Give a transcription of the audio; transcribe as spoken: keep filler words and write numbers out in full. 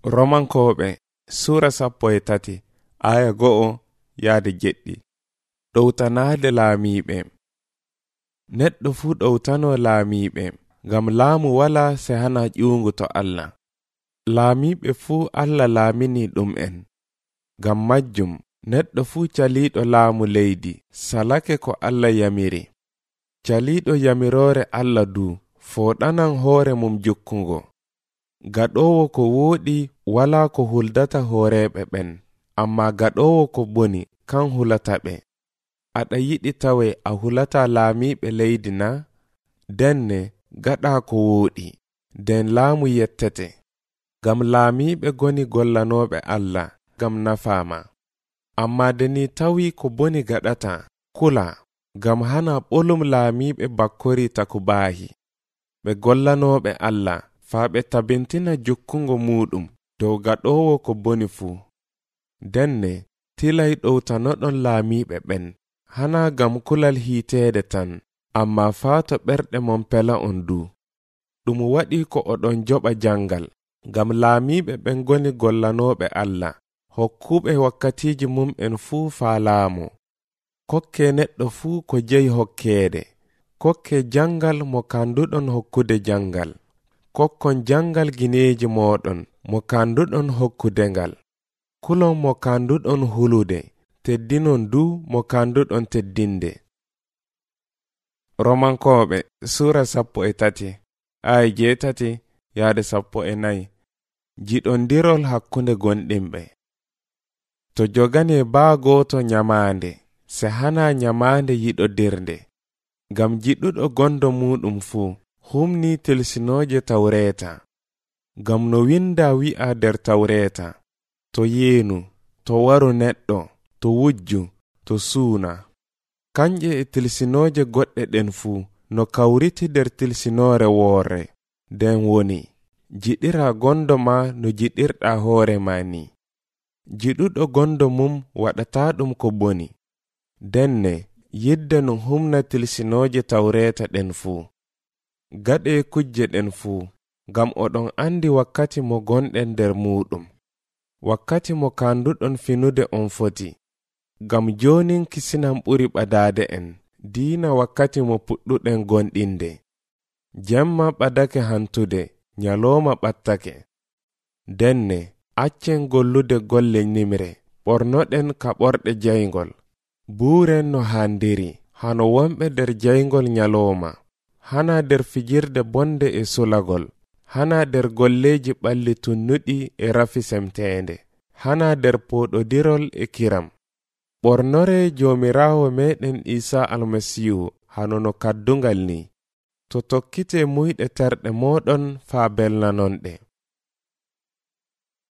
Romankoɓe Sura sappo e tati aya go'o yaade jeɗɗi. Ɗowtanaade laamiɓe. Neɗɗo fu ɗowtano laamiɓe, ngam laamu wala se hana ƴuungu to Allah. Laamiɓe fu Allah laamini ɗum en. Ngam majjum neɗɗo fu caliiɗo laamu leydi salake ko Allah yamiri. Caliiɗo yamirore Allah du foɗanan hoore mum jukkungo. Gaɗowo ko woɗi wala ko huldata hooreɓe ɓen, amma gaɗowo ko boni kan hulata ɓe. Aɗa yiɗi tawe a hulata laamiɓe leydi na? Denne gaɗa ko woɗi, den laamu yettete. Gam laamiɓe goni gollanoɓe Allah, gam nafama. Amma deni tawi ko boni gaɗata, kula, gam hana ɓolum laamiɓe bakkori taku baahi. Ɓe gollanoɓe Allah, faa ɓe tabintina jukkungo muɗum dow gaɗowo ko boni fu. Denne tilay ɗowtanoɗon laamiɓe ɓen, hana gam kulal hiiteede tan, amma faa to ɓerɗe mon pela on du. Ɗum waɗi ko oɗon joɓa jangal, gam laamiɓe ɓen goni gollanoɓe Allah, hokkuɓe wakkatiji mum en fuu faa laamu. Kokke neɗɗo fuu ko jeyi hokkeede, kokke jangal mo kanduɗon hokkude jangal. Kokkon jangal gineeji moɗon mo kanduɗon hokkudengal. Kulon mo kanduɗon hulude, teddinon du mo kanduɗon teddinde. Romankoɓe Sura sappo e tati ay jeetati yaade sappo e nayi. Jiɗondirol hakkunde gonɗinɓe. To jogane baa gooto nyamaande, se hana nyamaande yiɗodirnde. Gam jiɗuɗo gondo muɗum fuu humni tilsinooje tawreeta. Gam no winda wi'a der tawreeta, to yeenu, to waru neɗɗo, to wujju, to suuna. Kanje e tilsinooje goɗɗe ɗen fuu no kawriti der tilsinoore woore, den woni jiɗira gondo ma no jiɗirɗa hoore ma ni. Jiɗuɗo gondo mum waɗata ɗum ko boni. Denne yidde no humna tilsinooje tawreeta ɗen fuu. Gaɗe kujje ɗen fuu, gam oɗon andi wakkati mo gonɗen nder muɗum. Wakkati mo kanduɗon finude on foti. Gam jonin kisinan ɓuri ɓadaade en, diina wakkati mo puɗɗuɗen gonɗinde. Jemma ɓadake hantude, nyalooma ɓattake. Denne accen gollude golle nimre, ɓornoɗen ka ɓorɗe jayngol. Buuren no handiri, hano wonɓe der jayngol nyalooma. Hana der fijirde bonde e sulagol, hana der golleji ɓalli tunnuɗi e rafi semteende, hana der poɗodirol e kiram. Ɓornore jomirawo meɗen Isa almasihu hano no kaddungal ni. To tokkite muyɗe terɗe moɗon faa belnanonɗe.